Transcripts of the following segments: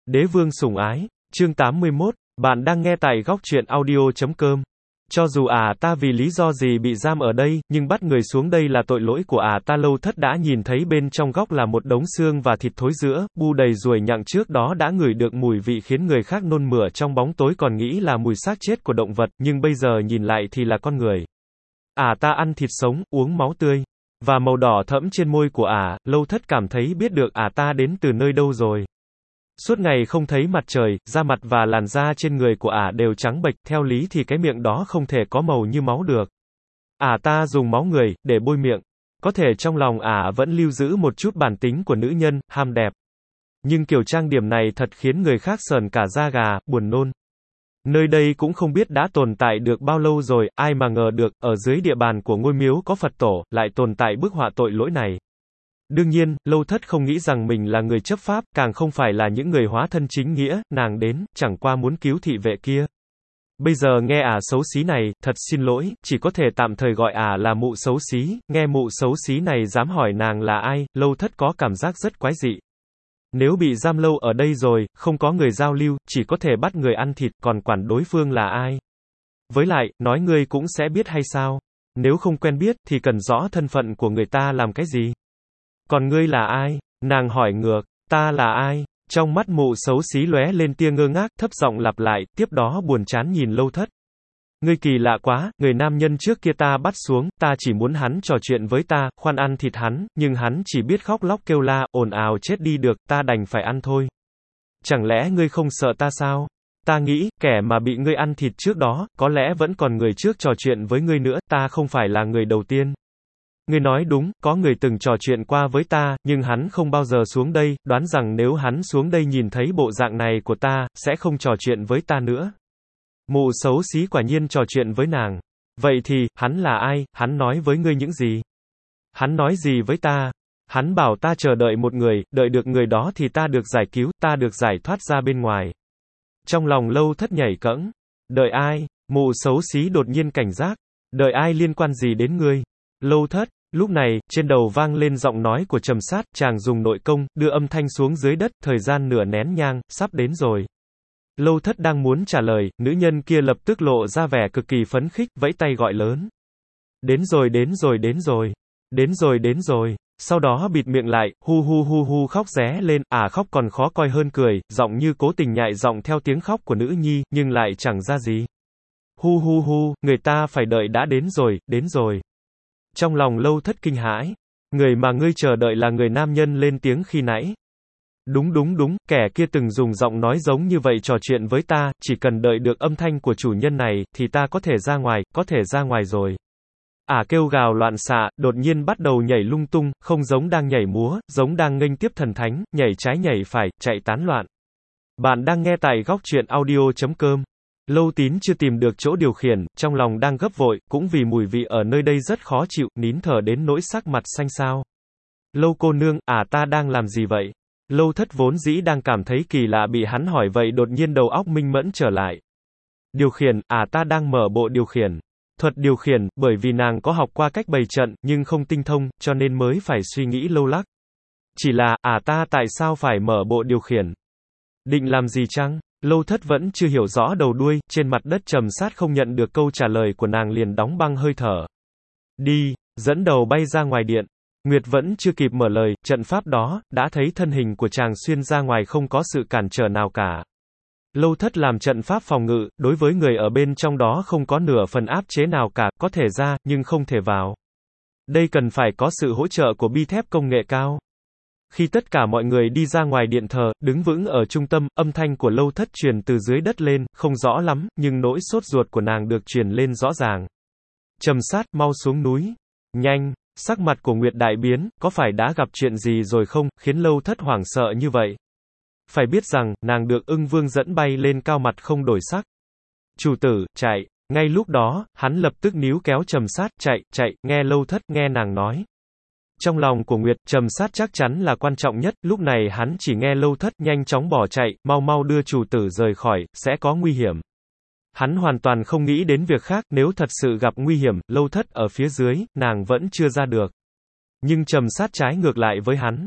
Đế vương sủng ái, chương 81, bạn đang nghe tại góc truyện audio.com. Cho dù ta vì lý do gì bị giam ở đây, nhưng bắt người xuống đây là tội lỗi của ta. Lâu Thất đã nhìn thấy bên trong góc là một đống xương và thịt thối rữa, bu đầy ruồi nhặng, trước đó đã ngửi được mùi vị khiến người khác nôn mửa, trong bóng tối còn nghĩ là mùi xác chết của động vật, nhưng bây giờ nhìn lại thì là con người. Ta ăn thịt sống, uống máu tươi. Và màu đỏ thẫm trên môi của Lâu Thất cảm thấy biết được ta đến từ nơi đâu rồi. Suốt ngày không thấy mặt trời, da mặt và làn da trên người của đều trắng bệch, theo lý thì cái miệng đó không thể có màu như máu được. Ta dùng máu người, để bôi miệng. Có thể trong lòng vẫn lưu giữ một chút bản tính của nữ nhân, ham đẹp. Nhưng kiểu trang điểm này thật khiến người khác sởn cả da gà, buồn nôn. Nơi đây cũng không biết đã tồn tại được bao lâu rồi, ai mà ngờ được, ở dưới địa bàn của ngôi miếu có Phật tổ, lại tồn tại bức họa tội lỗi này. Đương nhiên, Lâu Thất không nghĩ rằng mình là người chấp pháp, càng không phải là những người hóa thân chính nghĩa, nàng đến, chẳng qua muốn cứu thị vệ kia. Bây giờ nghe xấu xí này, thật xin lỗi, chỉ có thể tạm thời gọi là mụ xấu xí, nghe mụ xấu xí này dám hỏi nàng là ai, Lâu Thất có cảm giác rất quái dị. Nếu bị giam lâu ở đây rồi, không có người giao lưu, chỉ có thể bắt người ăn thịt, còn quản đối phương là ai. Với lại, nói ngươi cũng sẽ biết hay sao? Nếu không quen biết, thì cần rõ thân phận của người ta làm cái gì? Còn ngươi là ai? Nàng hỏi ngược, ta là ai? Trong mắt mụ xấu xí lóe lên tia ngơ ngác, thấp giọng lặp lại, tiếp đó buồn chán nhìn Lâu Thất. Ngươi kỳ lạ quá, người nam nhân trước kia ta bắt xuống, ta chỉ muốn hắn trò chuyện với ta, khoan ăn thịt hắn, nhưng hắn chỉ biết khóc lóc kêu la, ồn ào chết đi được, ta đành phải ăn thôi. Chẳng lẽ ngươi không sợ ta sao? Ta nghĩ, kẻ mà bị ngươi ăn thịt trước đó, có lẽ vẫn còn người trước trò chuyện với ngươi nữa, ta không phải là người đầu tiên. Ngươi nói đúng, có người từng trò chuyện qua với ta, nhưng hắn không bao giờ xuống đây, đoán rằng nếu hắn xuống đây nhìn thấy bộ dạng này của ta, sẽ không trò chuyện với ta nữa. Mụ xấu xí quả nhiên trò chuyện với nàng. Vậy thì, hắn là ai, hắn nói với ngươi những gì? Hắn nói gì với ta? Hắn bảo ta chờ đợi một người, đợi được người đó thì ta được giải cứu, ta được giải thoát ra bên ngoài. Trong lòng Lâu Thất nhảy cẫng. Đợi ai? Mụ xấu xí đột nhiên cảnh giác. Đợi ai liên quan gì đến ngươi? Lâu Thất. Lúc này, trên đầu vang lên giọng nói của Trầm Sát, chàng dùng nội công, đưa âm thanh xuống dưới đất, thời gian nửa nén nhang, sắp đến rồi. Lâu Thất đang muốn trả lời, nữ nhân kia lập tức lộ ra vẻ cực kỳ phấn khích, vẫy tay gọi lớn. Đến rồi đến rồi đến rồi. Đến rồi đến rồi. Sau đó bịt miệng lại, hu hu hu hu khóc ré lên, khóc còn khó coi hơn cười, giọng như cố tình nhại giọng theo tiếng khóc của nữ nhi, nhưng lại chẳng ra gì. Hu hu hu, người ta phải đợi đã đến rồi, đến rồi. Trong lòng Lâu Thất kinh hãi. Người mà ngươi chờ đợi là người nam nhân lên tiếng khi nãy. Đúng đúng đúng, kẻ kia từng dùng giọng nói giống như vậy trò chuyện với ta, chỉ cần đợi được âm thanh của chủ nhân này, thì ta có thể ra ngoài rồi. Kêu gào loạn xạ, đột nhiên bắt đầu nhảy lung tung, không giống đang nhảy múa, giống đang nghênh tiếp thần thánh, nhảy trái nhảy phải, chạy tán loạn. Bạn đang nghe tại góc truyện audio.com. Lâu Tín chưa tìm được chỗ điều khiển, trong lòng đang gấp vội, cũng vì mùi vị ở nơi đây rất khó chịu, nín thở đến nỗi sắc mặt xanh xao. Lâu cô nương, ta đang làm gì vậy? Lâu Thất vốn dĩ đang cảm thấy kỳ lạ bị hắn hỏi vậy đột nhiên đầu óc minh mẫn trở lại. Điều khiển, ta đang mở bộ điều khiển. Thuật điều khiển, bởi vì nàng có học qua cách bày trận, nhưng không tinh thông, cho nên mới phải suy nghĩ lâu lắc. Chỉ là, ta tại sao phải mở bộ điều khiển? Định làm gì chăng? Lâu Thất vẫn chưa hiểu rõ đầu đuôi, trên mặt đất Trầm Sát không nhận được câu trả lời của nàng liền đóng băng hơi thở. Đi, dẫn đầu bay ra ngoài điện. Nguyệt vẫn chưa kịp mở lời, trận pháp đó, đã thấy thân hình của chàng xuyên ra ngoài không có sự cản trở nào cả. Lâu Thất làm trận pháp phòng ngự, đối với người ở bên trong đó không có nửa phần áp chế nào cả, có thể ra, nhưng không thể vào. Đây cần phải có sự hỗ trợ của bi thép công nghệ cao. Khi tất cả mọi người đi ra ngoài điện thờ, đứng vững ở trung tâm, âm thanh của Lâu Thất truyền từ dưới đất lên, không rõ lắm, nhưng nỗi sốt ruột của nàng được truyền lên rõ ràng. Trầm Sát, mau xuống núi. Nhanh. Sắc mặt của Nguyệt đại biến, có phải đã gặp chuyện gì rồi không, khiến Lâu Thất hoảng sợ như vậy? Phải biết rằng, nàng được Ưng Vương dẫn bay lên cao mặt không đổi sắc. Chủ tử, chạy. Ngay lúc đó, hắn lập tức níu kéo Trầm Sát, chạy, nghe Lâu Thất, nghe nàng nói. Trong lòng của Nguyệt, Trầm Sát chắc chắn là quan trọng nhất, lúc này hắn chỉ nghe Lâu Thất nhanh chóng bỏ chạy, mau đưa chủ tử rời khỏi, sẽ có nguy hiểm. Hắn hoàn toàn không nghĩ đến việc khác, nếu thật sự gặp nguy hiểm, Lâu Thất ở phía dưới, nàng vẫn chưa ra được. Nhưng Trầm Sát trái ngược lại với hắn.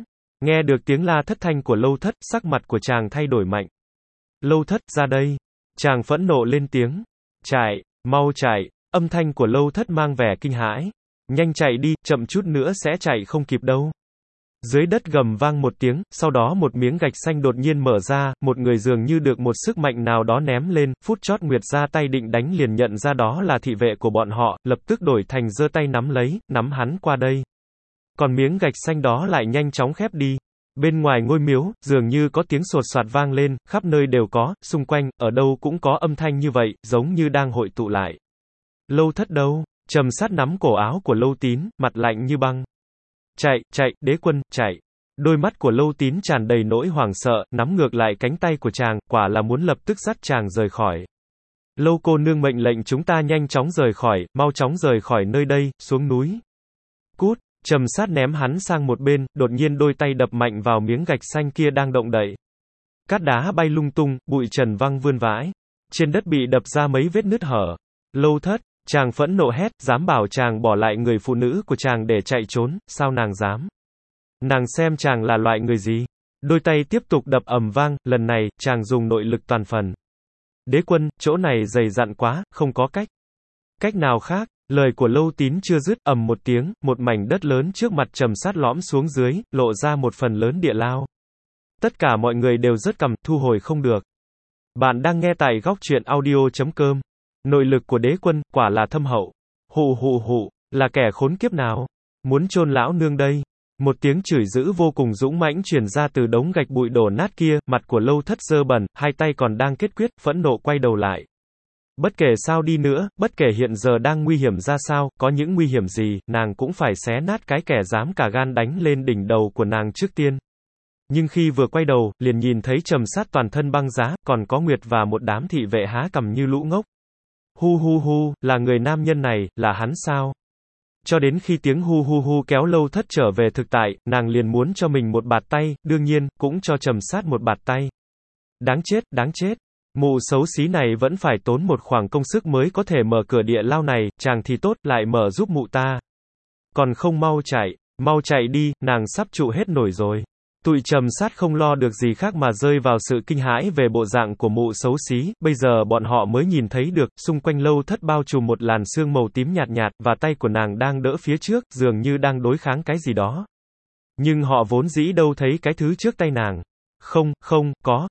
Nghe được tiếng la thất thanh của Lâu Thất, sắc mặt của chàng thay đổi mạnh. Lâu Thất, ra đây. Chàng phẫn nộ lên tiếng. Chạy, mau chạy. Âm thanh của Lâu Thất mang vẻ kinh hãi. Nhanh chạy đi, chậm chút nữa sẽ chạy không kịp đâu. Dưới đất gầm vang một tiếng, sau đó một miếng gạch xanh đột nhiên mở ra, một người dường như được một sức mạnh nào đó ném lên, phút chót Nguyệt ra tay định đánh liền nhận ra đó là thị vệ của bọn họ, lập tức đổi thành giơ tay nắm lấy, nắm hắn qua đây. Còn miếng gạch xanh đó lại nhanh chóng khép đi. Bên ngoài ngôi miếu, dường như có tiếng sột soạt vang lên, khắp nơi đều có, xung quanh, ở đâu cũng có âm thanh như vậy, giống như đang hội tụ lại. Lâu Thất đâu? Trầm Sát nắm cổ áo của Lâu Tín, mặt lạnh như băng. Chạy, chạy, đế quân, chạy. Đôi mắt của Lâu Tín tràn đầy nỗi hoảng sợ, nắm ngược lại cánh tay của chàng, quả là muốn lập tức dắt chàng rời khỏi. Lâu cô nương mệnh lệnh chúng ta nhanh chóng rời khỏi, mau chóng rời khỏi nơi đây, xuống núi. Cút, Trầm Sát ném hắn sang một bên, đột nhiên đôi tay đập mạnh vào miếng gạch xanh kia đang động đậy. Cát đá bay lung tung, bụi trần văng vươn vãi. Trên đất bị đập ra mấy vết nứt hở. Lâu Thất, chàng phẫn nộ hét, dám bảo chàng bỏ lại người phụ nữ của chàng để chạy trốn, sao nàng dám? Nàng xem chàng là loại người gì? Đôi tay tiếp tục đập ầm vang, lần này, chàng dùng nội lực toàn phần. Đế quân, chỗ này dày dặn quá, không có cách. Cách nào khác? Lời của Lâu Tín chưa dứt, ầm một tiếng, một mảnh đất lớn trước mặt Trầm Sát lõm xuống dưới, lộ ra một phần lớn địa lao. Tất cả mọi người đều rất cằm, thu hồi không được. Bạn đang nghe tại góc truyện audio.com. Nội lực của đế quân, quả là thâm hậu. Hụ hụ hụ, là kẻ khốn kiếp nào? Muốn chôn lão nương đây. Một tiếng chửi dữ vô cùng dũng mãnh truyền ra từ đống gạch bụi đổ nát kia, mặt của Lâu Thất dơ bẩn, hai tay còn đang kết quyết, phẫn nộ quay đầu lại. Bất kể sao đi nữa, bất kể hiện giờ đang nguy hiểm ra sao, có những nguy hiểm gì, nàng cũng phải xé nát cái kẻ dám cả gan đánh lên đỉnh đầu của nàng trước tiên. Nhưng khi vừa quay đầu, liền nhìn thấy Trầm Sát toàn thân băng giá, còn có Nguyệt và một đám thị vệ há cằm như lũ ngốc. Hu hu hu, là người nam nhân này, là hắn sao? Cho đến khi tiếng hu hu hu kéo Lâu Thất trở về thực tại, nàng liền muốn cho mình một bạt tay, đương nhiên, cũng cho Trầm Sát một bạt tay. Đáng chết, đáng chết. Mụ xấu xí này vẫn phải tốn một khoảng công sức mới có thể mở cửa địa lao này, chàng thì tốt, lại mở giúp mụ ta. Còn không mau chạy đi, nàng sắp trụ hết nổi rồi. Tụi Trầm Sát không lo được gì khác mà rơi vào sự kinh hãi về bộ dạng của mụ xấu xí, bây giờ bọn họ mới nhìn thấy được, xung quanh Lâu Thất bao trùm một làn sương màu tím nhạt nhạt, và tay của nàng đang đỡ phía trước, dường như đang đối kháng cái gì đó. Nhưng họ vốn dĩ đâu thấy cái thứ trước tay nàng. Không,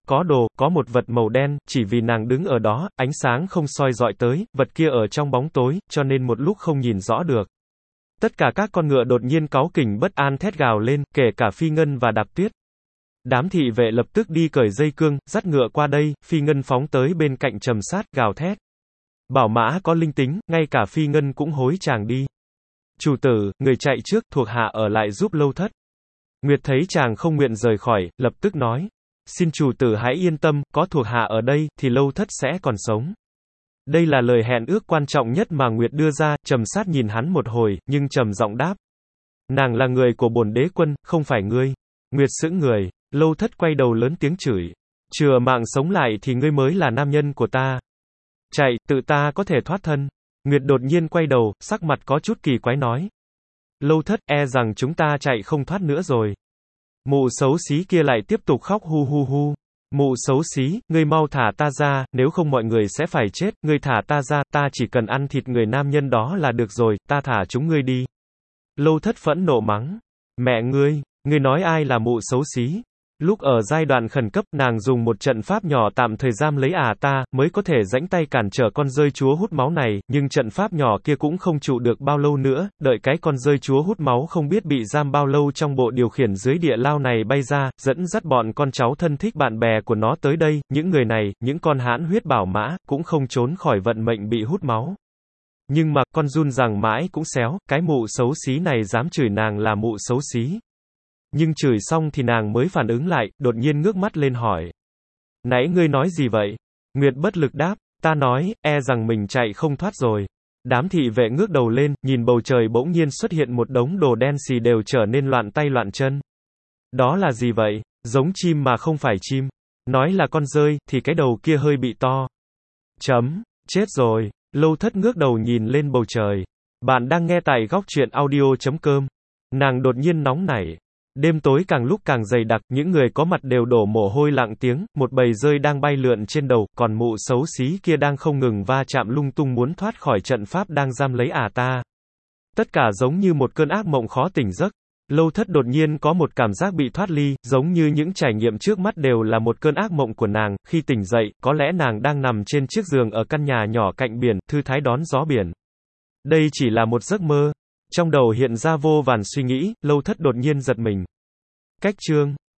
có một vật màu đen, chỉ vì nàng đứng ở đó, ánh sáng không soi dọi tới, vật kia ở trong bóng tối, cho nên một lúc không nhìn rõ được. Tất cả các con ngựa đột nhiên cáu kỉnh bất an thét gào lên, kể cả Phi Ngân và Đạp Tuyết. Đám thị vệ lập tức đi cởi dây cương, dắt ngựa qua đây, Phi Ngân phóng tới bên cạnh Trầm Sát, gào thét. Bảo mã có linh tính, ngay cả Phi Ngân cũng hối chàng đi. Chủ tử, người chạy trước, thuộc hạ ở lại giúp Lâu Thất. Nguyệt thấy chàng không nguyện rời khỏi, lập tức nói. Xin chủ tử hãy yên tâm, có thuộc hạ ở đây, thì Lâu Thất sẽ còn sống. Đây là lời hẹn ước quan trọng nhất mà Nguyệt đưa ra, Trầm Sát nhìn hắn một hồi, nhưng trầm giọng đáp. Nàng là người của bổn đế quân, không phải ngươi. Nguyệt sững người, Lâu Thất quay đầu lớn tiếng chửi. Chừa mạng sống lại thì ngươi mới là nam nhân của ta. Chạy, tự ta có thể thoát thân. Nguyệt đột nhiên quay đầu, sắc mặt có chút kỳ quái nói. Lâu Thất, e rằng chúng ta chạy không thoát nữa rồi. Mụ xấu xí kia lại tiếp tục khóc hu hu hu. Mụ xấu xí, ngươi mau thả ta ra, nếu không mọi người sẽ phải chết, ngươi thả ta ra, ta chỉ cần ăn thịt người nam nhân đó là được rồi, ta thả chúng ngươi đi. Lâu Thất phẫn nộ mắng. Mẹ ngươi nói ai là mụ xấu xí? Lúc ở giai đoạn khẩn cấp, nàng dùng một trận pháp nhỏ tạm thời giam lấy ta, mới có thể rãnh tay cản trở con rơi chúa hút máu này, nhưng trận pháp nhỏ kia cũng không trụ được bao lâu nữa, đợi cái con rơi chúa hút máu không biết bị giam bao lâu trong bộ điều khiển dưới địa lao này bay ra, dẫn dắt bọn con cháu thân thích bạn bè của nó tới đây, những người này, những con hãn huyết bảo mã, cũng không trốn khỏi vận mệnh bị hút máu. Nhưng mà, con run rằng mãi cũng xéo, cái mụ xấu xí này dám chửi nàng là mụ xấu xí. Nhưng chửi xong thì nàng mới phản ứng lại, đột nhiên ngước mắt lên hỏi. Nãy ngươi nói gì vậy? Nguyệt bất lực đáp, ta nói, e rằng mình chạy không thoát rồi. Đám thị vệ ngước đầu lên, nhìn bầu trời bỗng nhiên xuất hiện một đống đồ đen xì đều trở nên loạn tay loạn chân. Đó là gì vậy? Giống chim mà không phải chim. Nói là con dơi, thì cái đầu kia hơi bị to. Chết rồi. Lâu Thất ngước đầu nhìn lên bầu trời. Bạn đang nghe tại góc truyện audio.com. Nàng đột nhiên nóng nảy. Đêm tối càng lúc càng dày đặc, những người có mặt đều đổ mồ hôi lặng tiếng, một bầy dơi đang bay lượn trên đầu, còn mụ xấu xí kia đang không ngừng va chạm lung tung muốn thoát khỏi trận pháp đang giam lấy ta. Tất cả giống như một cơn ác mộng khó tỉnh giấc. Lâu Thất đột nhiên có một cảm giác bị thoát ly, giống như những trải nghiệm trước mắt đều là một cơn ác mộng của nàng. Khi tỉnh dậy, có lẽ nàng đang nằm trên chiếc giường ở căn nhà nhỏ cạnh biển, thư thái đón gió biển. Đây chỉ là một giấc mơ. Trong đầu hiện ra vô vàn suy nghĩ, Lâu Thất đột nhiên giật mình. Cách chương